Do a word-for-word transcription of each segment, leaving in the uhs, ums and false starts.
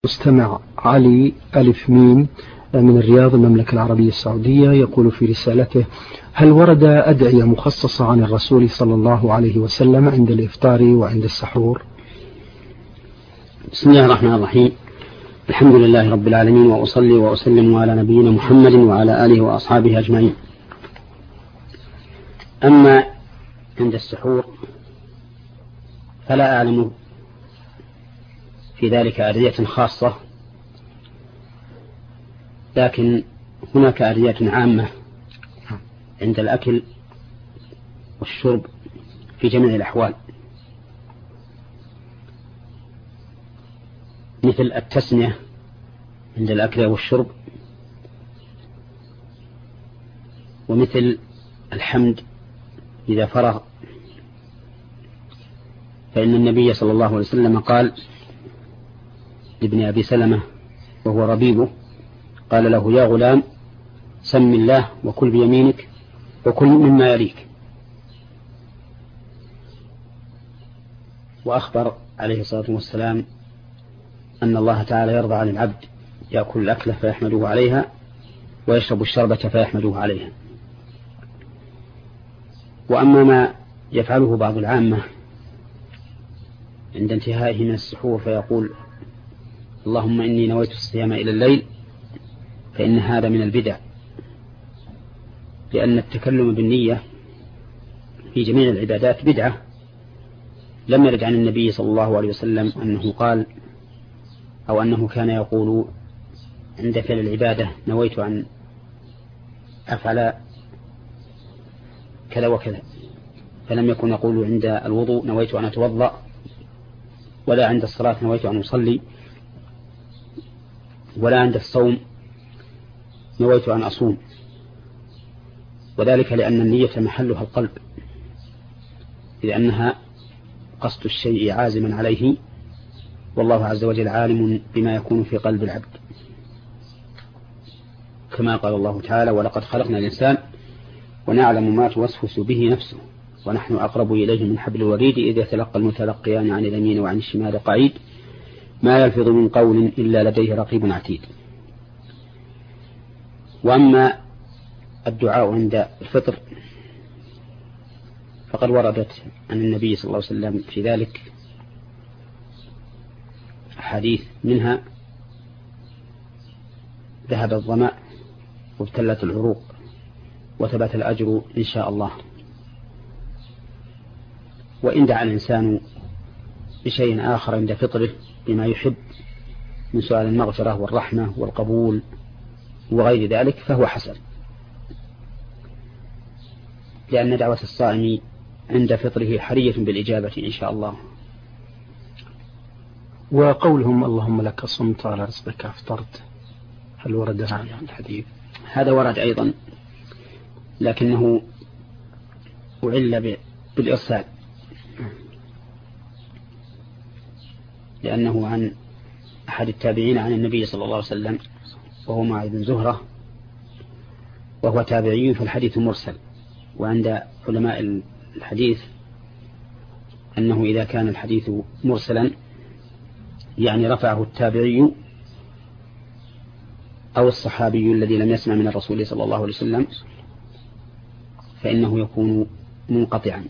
مستمع علي ألف ميم من الرياض المملكة العربية السعودية يقول في رسالته: هل ورد أدعية مخصصة عن الرسول صلى الله عليه وسلم عند الإفطار وعند السحور؟ بسم الله الرحمن الرحيم. الحمد لله رب العالمين، وأصلي وأسلم على نبينا محمد وعلى آله وأصحابه أجمعين. أما عند السحور فلا أعلم في ذلك أدعية خاصة، لكن هناك أدعية عامة عند الأكل والشرب في جميع الأحوال، مثل التسمية عند الأكل والشرب، ومثل الحمد إذا فرغ، فإن النبي صلى الله عليه وسلم قال لابن أبي سلمة وهو ربيبه، قال له: يا غلام سم الله وكل بيمينك وكل مما يليك. وأخبر عليه الصلاة والسلام أن الله تعالى يرضى عن العبد يأكل الأكلة فيحمده عليها ويشرب الشربة فيحمده عليها. وأما ما يفعله بعض العامة عند انتهائه من السحور فيقول: اللهم إني نويت الصيام إلى الليل، فإن هذا من البدع، لأن التكلم بالنية في جميع العبادات بدعة. لم يرد عن النبي صلى الله عليه وسلم أنه قال أو أنه كان يقول عند فعل العبادة: نويت أن أفعل كذا وكذا، فلم يكن يقول عند الوضوء: نويت أن أتوضأ، ولا عند الصلاة: نويت أن أصلي، ولا عند الصوم: نويت أن أصوم. وذلك لأن النية محلها القلب، لأنها قصد الشيء عازما عليه، والله عز وجل عالم بما يكون في قلب العبد، كما قال الله تعالى: ولقد خلقنا الإنسان ونعلم ما توسوس به نفسه ونحن أقرب إليه من حبل الوريد إذ يتلقى المتلقيان عن اليمين وعن الشمال قعيد ما يلفظ من قول إلا لديه رقيب عتيد. وأما الدعاء عند الفطر فقد وردت عن النبي صلى الله عليه وسلم في ذلك حديث، منها: ذهب الظمأ وابتلت العروق وثبت الأجر إن شاء الله. وإن دعا الإنسان بشيء آخر عند فطره بما يحب من سؤال المغفرة والرحمة والقبول وغير ذلك فهو حسن، لأن دعوة الصائم عند فطره حرية بالإجابة إن شاء الله. وقولهم: اللهم لك صمت على رزقك أفطرت، هل ورد هذا الحديث؟ هذا ورد أيضا، لكنه أعل بالإرسال، لأنه عن أحد التابعين عن النبي صلى الله عليه وسلم وهو معاذ بن زهرة، وهو تابعي فالحديث مرسل. وعند علماء الحديث أنه إذا كان الحديث مرسلا يعني رفعه التابعي أو الصحابي الذي لم يسمع من الرسول صلى الله عليه وسلم فإنه يكون منقطعا،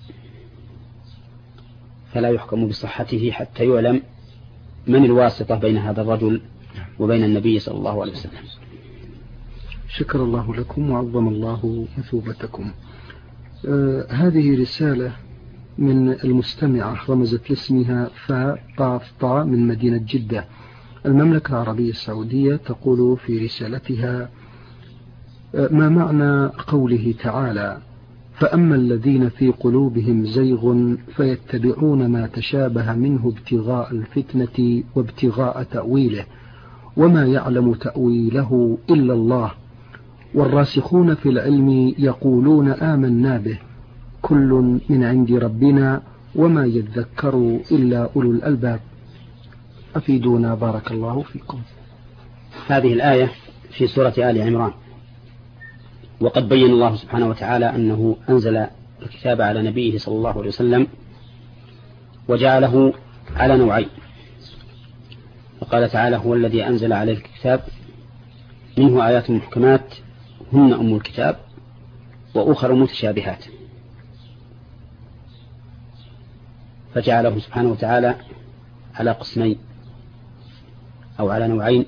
فلا يحكم بصحته حتى يعلم من الواسطة بين هذا الرجل وبين النبي صلى الله عليه وسلم. شكر الله لكم وعظم الله مثوبتكم. آه هذه رسالة من المستمعة رمزت لاسمها فاء قاف طاء من مدينة جدة المملكة العربية السعودية، تقول في رسالتها: آه ما معنى قوله تعالى: فأما الذين في قلوبهم زيغ فيتبعون ما تشابه منه ابتغاء الفتنة وابتغاء تأويله وما يعلم تأويله إلا الله والراسخون في العلم يقولون آمنا به كل من عند ربنا وما يذكر إلا أولو الألباب، أفيدونا بارك الله فيكم. هذه الآية في سورة آل عمران، وقد بين الله سبحانه وتعالى أنه أنزل الكتاب على نبيه صلى الله عليه وسلم وجعله على نوعين: وقال تعالى هو الذي أنزل عليه الكتاب منه آيات محكمات هن أم الكتاب وأخر متشابهات، فجعله سبحانه وتعالى على قسمين أو على نوعين: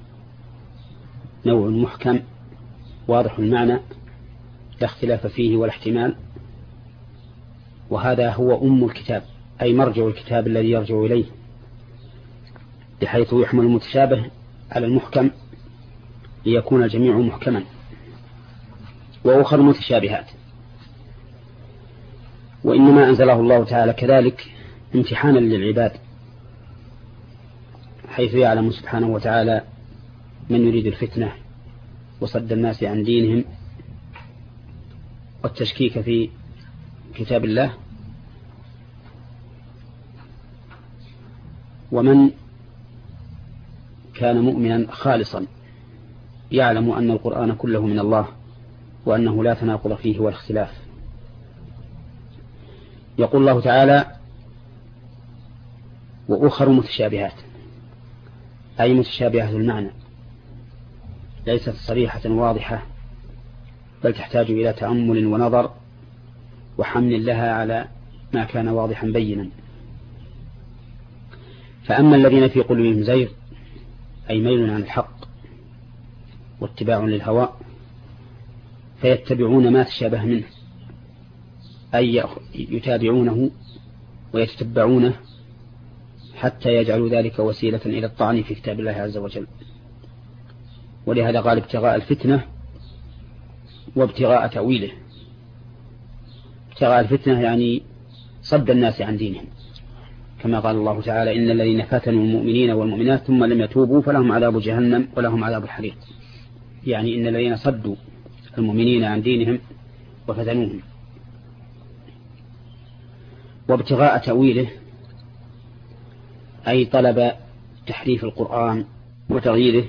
نوع محكم واضح المعنى لا اختلاف فيه ولا احتمال، وهذا هو أم الكتاب أي مرجع الكتاب الذي يرجع إليه، بحيث يحمل المتشابه على المحكم ليكون الجميع محكما. وأخر متشابهات، وإنما أنزله الله تعالى كذلك امتحانا للعباد، حيث يعلم سبحانه وتعالى من يريد الفتنة وصد الناس عن دينهم والتشكيك في كتاب الله، ومن كان مؤمنا خالصا يعلم أن القرآن كله من الله وأنه لا تناقض فيه ولا اختلاف. يقول الله تعالى وأخر متشابهات أي متشابهة المعنى، ليست صريحة واضحة، بل تحتاج إلى تأمل ونظر وحمل لها على ما كان واضحا بينا. فأما الذين في قلوبهم زيغ أي ميل عن الحق واتباع للهوى فيتبعون ما تشابه منه، أي يتابعونه ويتتبعونه حتى يجعلوا ذلك وسيلة إلى الطعن في كتاب الله عز وجل. ولهذا قال ابتغاء الفتنة وابتغاء تأويله. ابتغاء الفتنة يعني صد الناس عن دينهم، كما قال الله تعالى إن الذين فتنوا المؤمنين والمؤمنات ثم لم يتوبوا فلهم عذاب جهنم ولهم عذاب الحريق، يعني إن الذين صدوا المؤمنين عن دينهم وفتنوهم. وابتغاء تأويله أي طلب تحريف القرآن وتغييره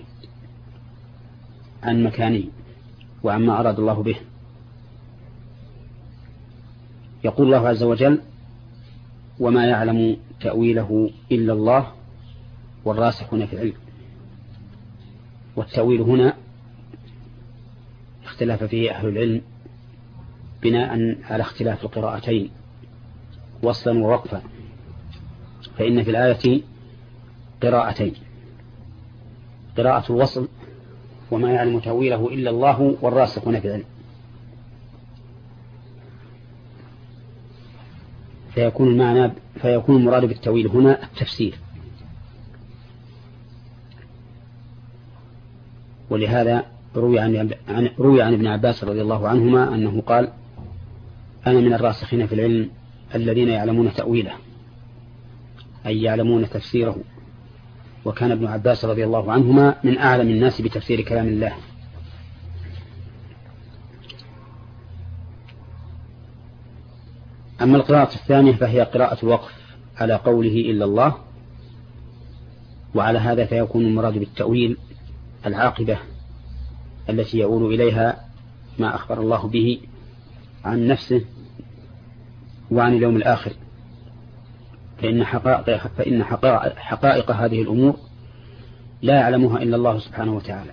عن مكانه وعما أراد الله به. يقول الله عز وجل وما يعلم تأويله إلا الله والراسخون في العلم. والتأويل هنا اختلاف فيه أهل العلم بناء على اختلاف القراءتين وصلا ووقفا، فإن في الآية قراءتين: قراءة الوصل وما يعلم تأويله إلا الله والراسخون في العلم، فيكون المعنى فيكون المراد بالتأويل هنا التفسير. ولهذا روي عن روي عن ابن عباس رضي الله عنهما أنه قال أنا من الراسخين في العلم الذين يعلمون تأويله أي يعلمون تفسيره. وكان ابن عباس رضي الله عنهما من أعلم الناس بتفسير كلام الله. أما القراءة الثانية فهي قراءة الوقف على قوله إلا الله، وعلى هذا فيكون المراد بالتأويل العاقبة التي يؤول إليها ما أخبر الله به عن نفسه وعن اليوم الآخر، فإن حقائق, فإن حقائق, حقائق هذه الأمور لا يعلمها إلا الله سبحانه وتعالى.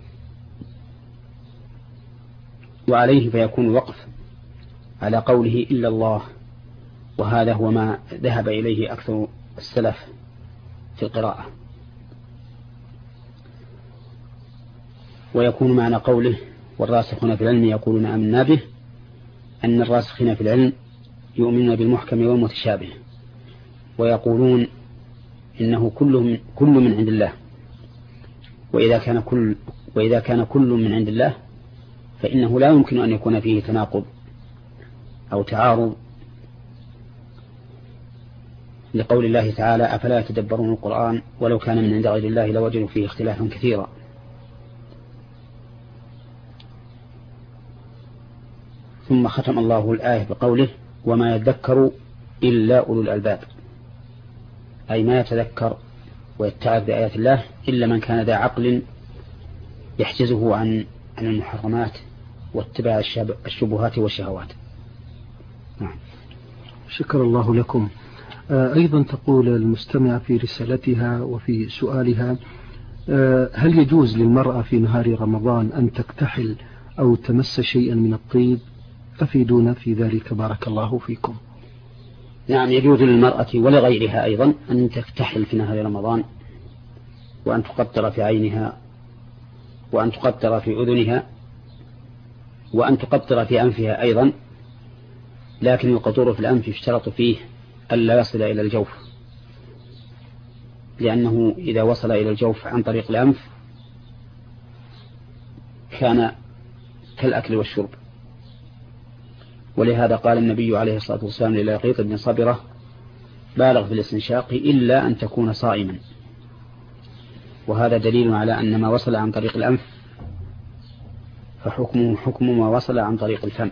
وعليه فيكون الوقف على قوله إلا الله، وهذا هو ما ذهب إليه أكثر السلف في القراءة. ويكون معنى قوله والراسخون في العلم يقولون آمنا به أن الراسخين في العلم يؤمنون بالمحكم والمتشابه، ويقولون إنه كل كل من عند الله، وإذا كان كل وإذا كان كل من عند الله فإنه لا يمكن أن يكون فيه تناقض أو تعارض، لقول الله تعالى أفلا يتدبرون القرآن ولو كان من عند غير الله لوجدوا فيه اختلافا كثيرا. ثم ختم الله الآية بقوله وما يذكر إلا أولو الألباب، أي ما يتذكر ويتعظ بآيات الله إلا من كان ذا عقل يحجزه عن عن المحرمات واتباع الشبهات والشهوات. نعم. شكر الله لكم. أيضا تقول المستمع في رسالتها وفي سؤالها: هل يجوز للمرأة في نهار رمضان أن تكتحل أو تمس شيئا من الطيب؟ أفيدونا في ذلك بارك الله فيكم. نعم، يجوز للمرأة ولغيرها أيضا أن تكتحل في نهار رمضان، وأن تقطر في عينها، وأن تقطر في أذنها، وأن تقطر في أنفها أيضا، لكن القطور في الأنف يشترط فيه ألا يصل إلى الجوف، لأنه إذا وصل إلى الجوف عن طريق الأنف كان كالأكل والشرب. ولهذا قال النبي عليه الصلاة والسلام للقيط بن صبرة: بالغ في الاستنشاق إلا أن تكون صائما. وهذا دليل على أن ما وصل عن طريق الأنف فحكمه حكم ما وصل عن طريق الفم.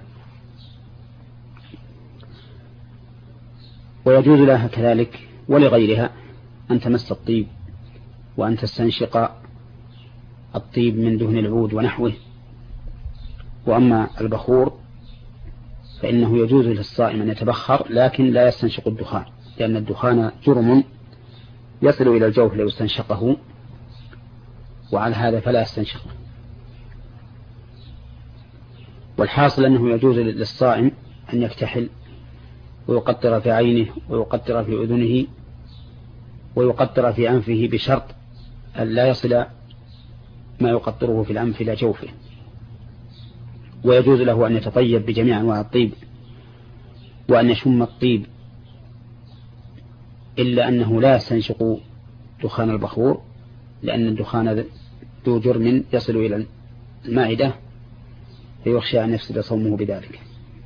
ويجوز لها كذلك ولغيرها أن تمس الطيب وأن تستنشق الطيب من دهن العود ونحوه. وأما البخور فإنه يجوز للصائم أن يتبخر، لكن لا يستنشق الدخان، لأن الدخان جرم يصل إلى الجوف لو استنشقه، وعلى هذا فلا يستنشقه. والحاصل أنه يجوز للصائم أن يكتحل ويقطر في عينه ويقطر في أذنه ويقطر في أنفه، بشرط أن لا يصل ما يقطره في الأنف إلى جوفه. ويجوز له أن يتطيب بجميع أنواع الطيب وأن يشم الطيب، إلا أنه لا يستنشق دخان البخور، لأن الدخان ذو جرم يصل إلى المعدة فيخشى أن يفسد صومه بذلك.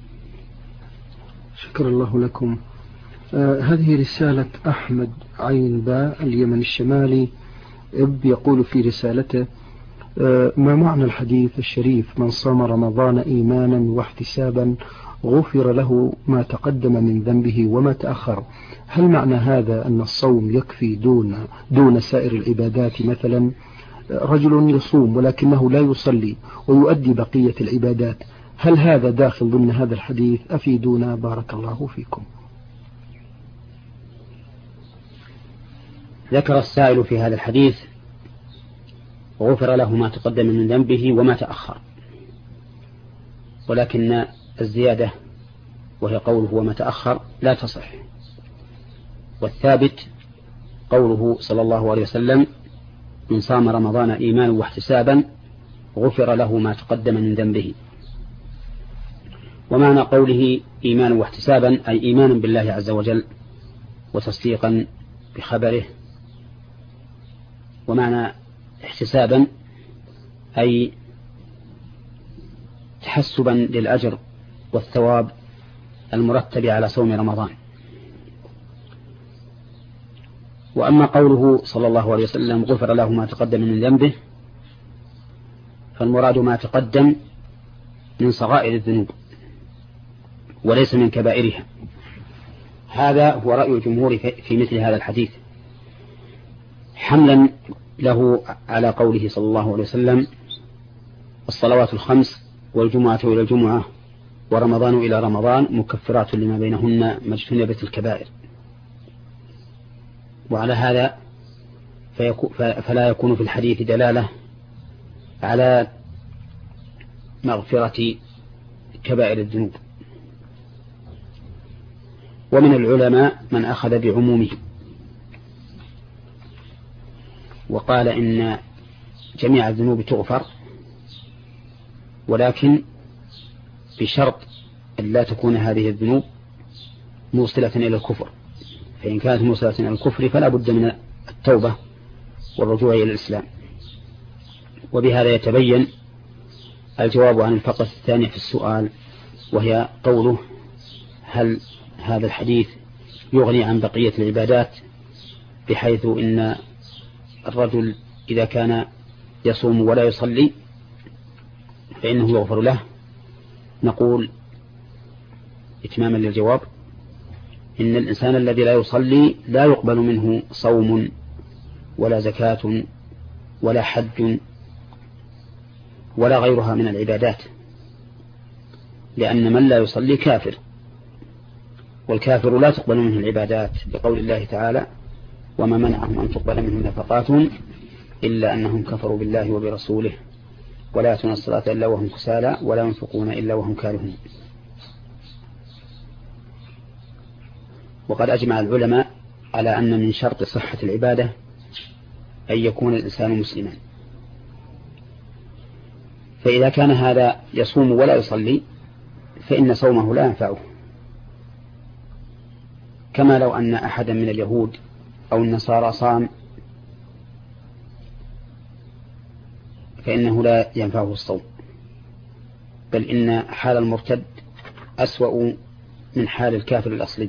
شكر الله لكم. آه هذه رسالة أحمد عين باء اليمن الشمالي. اب يقول في رسالته: آه ما معنى الحديث الشريف: من صام رمضان إيمانا واحتسابا غفر له ما تقدم من ذنبه وما تأخر؟ هل معنى هذا أن الصوم يكفي دون دون سائر العبادات؟ مثلا رجل يصوم ولكنه لا يصلي ويؤدي بقية العبادات، هل هذا داخل ضمن هذا الحديث؟ أفيدونا بارك الله فيكم. ذكر السائل في هذا الحديث: غفر له ما تقدم من ذنبه وما تأخر، ولكن الزيادة وهي قوله وما تأخر لا تصح، والثابت قوله صلى الله عليه وسلم: من صام رمضان إيمانا واحتسابا غفر له ما تقدم من ذنبه. ومعنى قوله إيمانا واحتسابا أي إيمانا بالله عز وجل وتصديقا بخبره، ومعنى احتسابا أي تحسبا للأجر والثواب المرتب على صوم رمضان. وأما قوله صلى الله عليه وسلم غفر له ما تقدم من ذنبه، فالمراد ما تقدم من صغائر الذنوب وليس من كبائرها. هذا هو رأي الجمهور في مثل هذا الحديث، حملا له على قوله صلى الله عليه وسلم: الصلوات الخمس والجمعة إلى الجمعة ورمضان إلى رمضان مكفرات لما بينهن ما اجتنبت الكبائر. وعلى هذا فلا يكون في الحديث دلالة على مغفرة كبائر الذنوب. ومن العلماء من أخذ بعمومه وقال إن جميع الذنوب تغفر، ولكن بشرط أن لا تكون هذه الذنوب موصلة إلى الكفر، فإن كانت موصلة إلى الكفر فلا بد من التوبة والرجوع إلى الإسلام. وبهذا يتبين الجواب عن الفقرة الثانية في السؤال، وهي قوله: هل هذا الحديث يغني عن بقية العبادات، بحيث إن الرجل إذا كان يصوم ولا يصلي فإنه يغفر له؟ نقول إتماما للجواب: إن الإنسان الذي لا يصلي لا يقبل منه صوم ولا زكاة ولا حج ولا غيرها من العبادات، لأن من لا يصلي كافر. والكافر لا تقبل منه العبادات بقول الله تعالى وما منعهم أن تقبل منهم نفقاتهم إلا أنهم كفروا بالله وبرسوله ولا يأتون الصلاة إلا وهم كسالى ولا ينفقون إلا وهم كارهون. وقد أجمع العلماء على أن من شرط صحة العبادة أن يكون الإنسان مسلما، فإذا كان هذا يصوم ولا يصلي فإن صومه لا ينفعه، كما لو أن أحدا من اليهود أو النصارى صام فإنه لا ينفعه الصوم، بل إن حال المرتد أسوأ من حال الكافر الأصلي.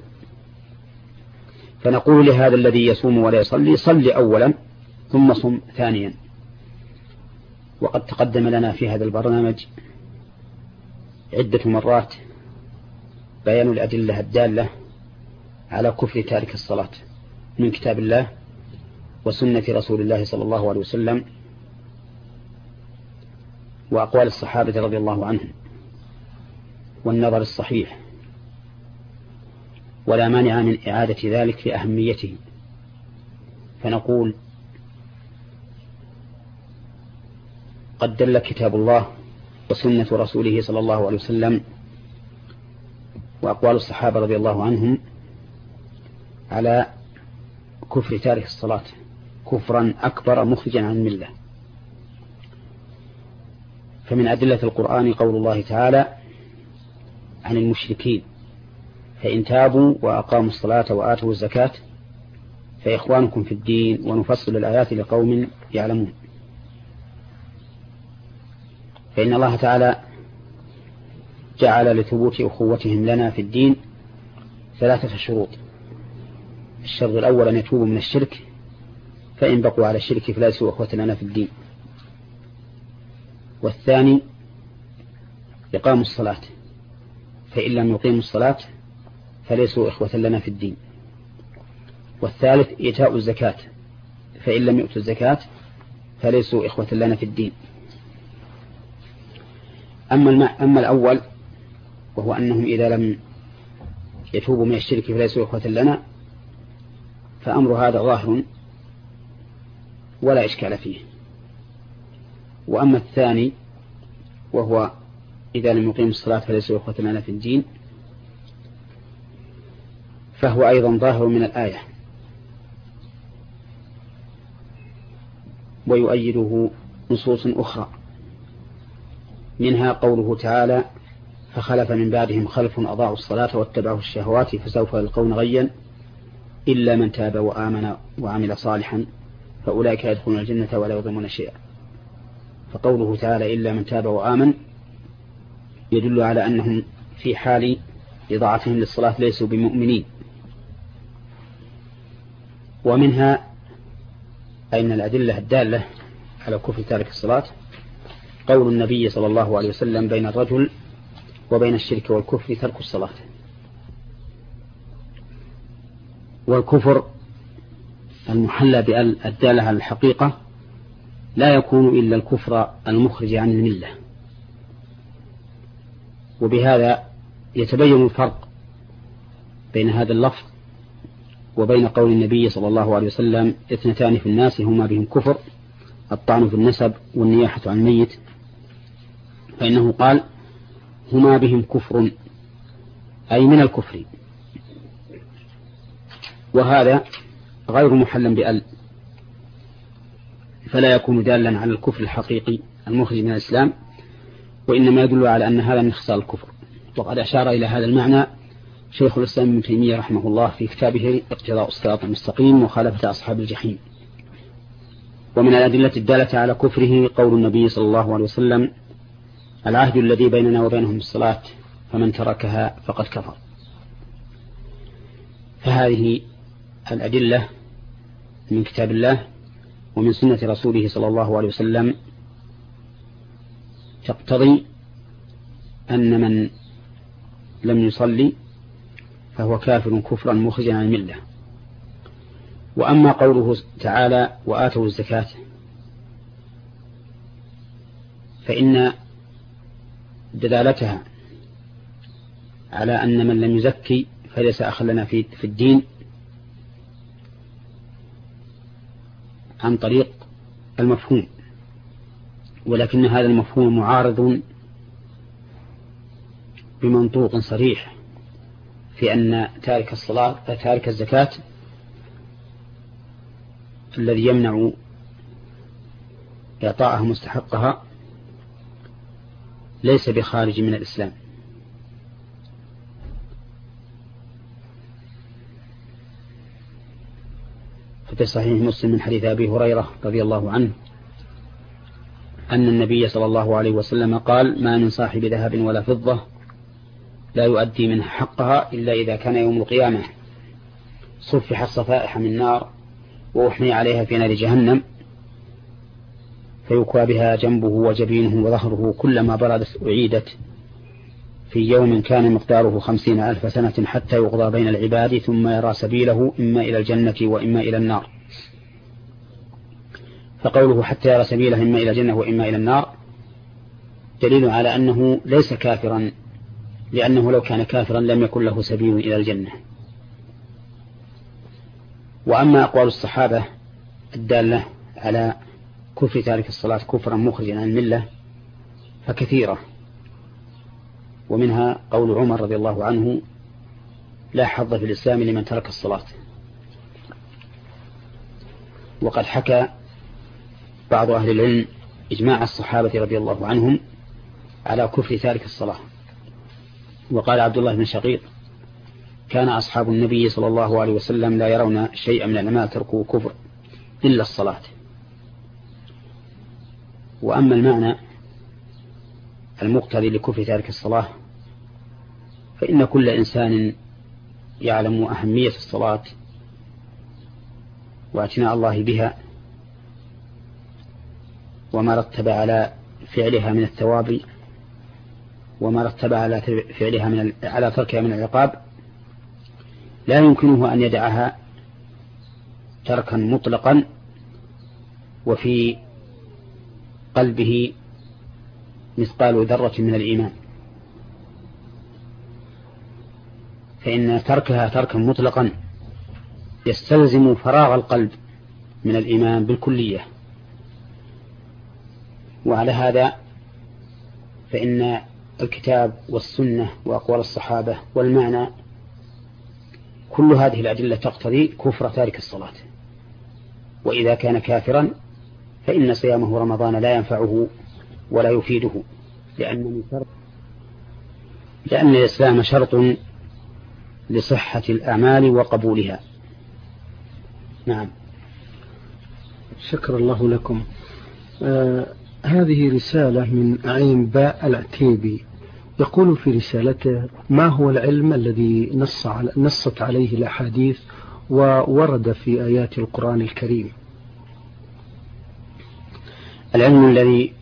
فنقول لهذا الذي يصوم ولا يصلي صل أولا ثم صم ثانيا. وقد تقدم لنا في هذا البرنامج عدة مرات بيان الأدلة الدالة على كفر تارك الصلاة من كتاب الله وسنة رسول الله صلى الله عليه وسلم وأقوال الصحابة رضي الله عنهم والنظر الصحيح، ولا مانع من إعادة ذلك لأهميته. فنقول قد دل كتاب الله وسنة رسوله صلى الله عليه وسلم وأقوال الصحابة رضي الله عنهم على كفر تارك الصلاة كفرا أكبر مخرجا عن الملة. فمن أدلة القرآن قول الله تعالى عن المشركين فإن تابوا وأقاموا الصلاة وآتوا الزكاة فإخوانكم في الدين ونفصل الآيات لقوم يعلمون. فإن الله تعالى جعل لثبوت أخوتهم لنا في الدين ثلاثة شروط. الشرط الأول أن يتوبوا من الشرك، فإن بقوا على الشرك فليسوا أخوة لنا في الدين. والثاني إقام الصلاة، فإن لم يقيموا الصلاة فليسوا إخوة لنا في الدين. والثالث إيتاء الزكاة، فإن لم يؤتوا الزكاة فليسوا إخوة لنا في الدين. أما, أما الأول وهو أنهم إذا لم يتوبوا من الشرك فليسوا إخوة لنا، فأمر هذا ظاهر ولا إشكال فيه. وأما الثاني وهو إذا لم يقيم الصلاة فليسوا إخوة لنا في الدين، فهو أيضا ظاهر من الآية، ويؤيده نصوص أخرى، منها قوله تعالى فخلف من بعدهم خلف أضاعوا الصلاة واتبعوا الشهوات فسوف يلقون غيا إلا من تاب وآمن وعمل صالحا فأولئك يدخلون الجنة ولا يظلمون شيئا. فقوله تعالى إلا من تاب وآمن يدل على أنهم في حال إضاعتهم للصلاة ليسوا بمؤمنين. ومنها أين الأدلة الدالة على كفر تارك الصلاة قول النبي صلى الله عليه وسلم بين الرجل وبين الشرك والكفر ترك الصلاة. والكفر المحلى بأل الدالة على الحقيقة لا يكون إلا الكفر المخرج عن الملة. وبهذا يتبين الفرق بين هذا اللفظ وبين قول النبي صلى الله عليه وسلم اثنتان في الناس هما بهم كفر الطعن في النسب والنياحة عن الميت، فإنه قال هما بهم كفر أي من الكفر، وهذا غير محل بأل، فلا يكون دالا على الكفر الحقيقي المخرج من الإسلام، وإنما يدل على أن هذا من خصال الكفر. وقد أشار إلى هذا المعنى شيخ الإسلام ابن تيمية رحمه الله في كتابه اقتضاء الصراط المستقيم وخالفة أصحاب الجحيم. ومن الأدلة الدالة على كفره قول النبي صلى الله عليه وسلم العهد الذي بيننا وبينهم الصلاة فمن تركها فقد كفر. فهذه الأدلة من كتاب الله ومن سنة رسوله صلى الله عليه وسلم تقتضي أن من لم يصلي فهو كافر كفرا مخرجا عن الملة. وأما قوله تعالى وآتوا الزكاة فإن دلالتها على أن من لم يزكي فليس أخا لنا في في الدين عن طريق المفهوم، ولكن هذا المفهوم معارض بمنطوق صريح في أن تارك الصلاة تارك الزكاة الذي يمنع إعطاءها مستحقها ليس بخارج من الإسلام. ففي صحيح مسلم من حديث أبي هريرة رضي الله عنه أن النبي صلى الله عليه وسلم قال: ما من صاحب ذهب ولا فضة لا يؤدي منها حقها إلا إذا كان يوم القيامة صفحت صفائح من نار وأحمي عليها في نار جهنم فيكوى بها جنبه وجبينه وظهره كلما بردت أعيدت في يوم كان مقداره خمسين ألف سنة حتى يقضى بين العباد ثم يرى سبيله إما إلى الجنة وإما إلى النار. فقوله حتى يرى سبيله إما إلى الجنة وإما إلى النار دليل على أنه ليس كافرا، لأنه لو كان كافرا لم يكن له سبيل إلى الجنة. وأما أقوال الصحابة الدالة على كفر تارك الصلاة كفرا مخرجا عن الملة فكثيرة، ومنها قول عمر رضي الله عنه: لا حظ في الإسلام لمن ترك الصلاة. وقد حكى بعض أهل العلم إجماع الصحابة رضي الله عنهم على كفر تارك الصلاة. وقال عبد الله بن شقيق: كان أصحاب النبي صلى الله عليه وسلم لا يرون شيئا من الأعمال تركوا كفر إلا الصلاة. وأما المعنى المقتضي لكفر تارك الصلاة فإن كل إنسان يعلم أهمية الصلاة واعتناء الله بها وما رتب على فعلها من الثواب وما رتب على فعلها من على تركها من العقاب لا يمكنه أن يدعها تركا مطلقا وفي قلبه مثقال ذرة من الإيمان، فإن تركها تركا مطلقا يستلزم فراغ القلب من الإيمان بالكلية. وعلى هذا فإن الكتاب والسنة وأقوال الصحابة والمعنى كل هذه الأدلة تقتضي كفر تارك الصلاة. وإذا كان كافرا فإن صيامه رمضان لا ينفعه ولا يفيده، لأن من شرط لأن الإسلام شرط لصحة الأعمال وقبولها. نعم. شكر الله لكم. آه هذه رسالة من عين باء العتيبي، يقول في رسالته: ما هو العلم الذي نص على نصت عليه الأحاديث وورد في آيات القرآن الكريم؟ العلم الذي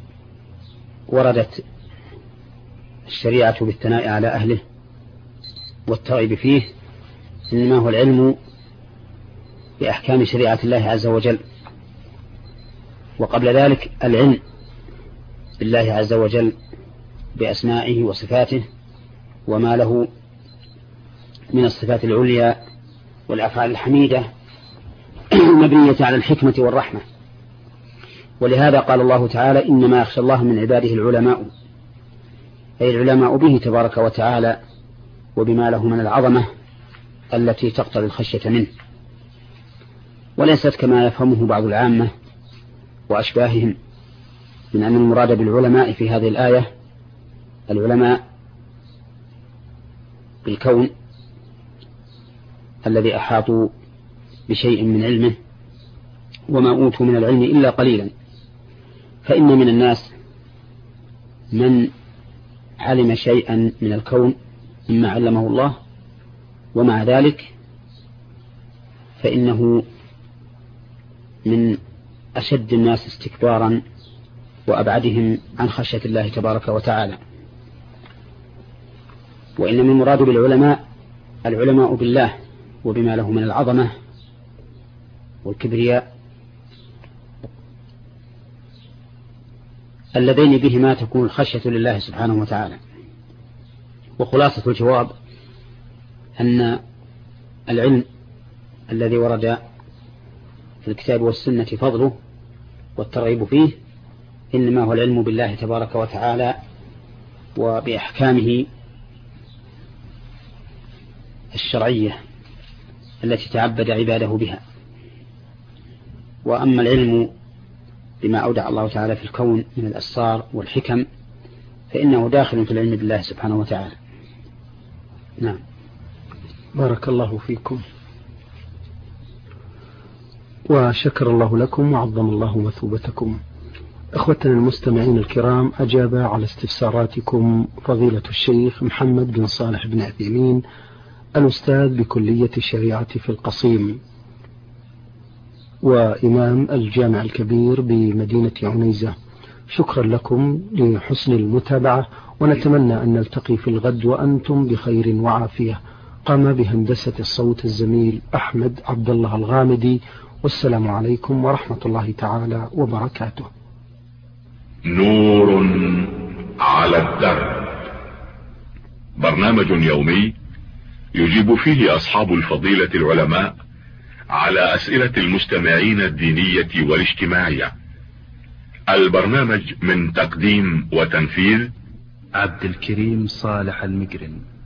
وردت الشريعة بالثناء على أهله والترغيب فيه إنما هو العلم بأحكام شريعة الله عز وجل، وقبل ذلك العلم بالله عز وجل بأسمائه وصفاته وما له من الصفات العليا والأفعال الحميدة مبنية على الحكمة والرحمة. ولهذا قال الله تعالى: إنما يخشى الله من عباده العلماء، أي العلماء به تبارك وتعالى وبما له من العظمة التي تقتضي الخشية منه، وليست كما يفهمه بعض العامة وأشباههم من أن المراد بالعلماء في هذه الآية العلماء بالكون الذي أحاطوا بشيء من علمه وما أوتوا من العلم إلا قليلا. فإن من الناس من علم شيئا من الكون مما علمه الله، ومع ذلك فإنه من أشد الناس استكبارا وأبعدهم عن خشية الله تبارك وتعالى. وإنما المراد بالعلماء العلماء بالله وبما له من العظمة والكبرياء اللذين بهما تكون الخشية لله سبحانه وتعالى. وخلاصة الجواب أن العلم الذي ورد في الكتاب والسنة فضله والترغيب فيه إنما هو العلم بالله تبارك وتعالى وبأحكامه الشرعية التي تعبد عباده بها. وأما العلم بما أودع الله تعالى في الكون من الأسرار والحكم فإنه داخل في العلم بالله سبحانه وتعالى. نعم. بارك الله فيكم وشكر الله لكم وعظم الله مثوبتكم. أخوتنا المستمعين الكرام، أجاب على استفساراتكم فضيلة الشيخ محمد بن صالح بن عثيمين الأستاذ بكلية الشريعة في القصيم وإمام الجامع الكبير بمدينة عنيزة. شكرا لكم لحسن المتابعة، ونتمنى أن نلتقي في الغد وأنتم بخير وعافية. قام بهندسة الصوت الزميل أحمد عبد الله الغامدي، والسلام عليكم ورحمة الله تعالى وبركاته. نور على الدرب، برنامج يومي يجيب فيه أصحاب الفضيلة العلماء على أسئلة المستمعين الدينية والاجتماعية. البرنامج من تقديم وتنفيذ عبد الكريم صالح المقرن.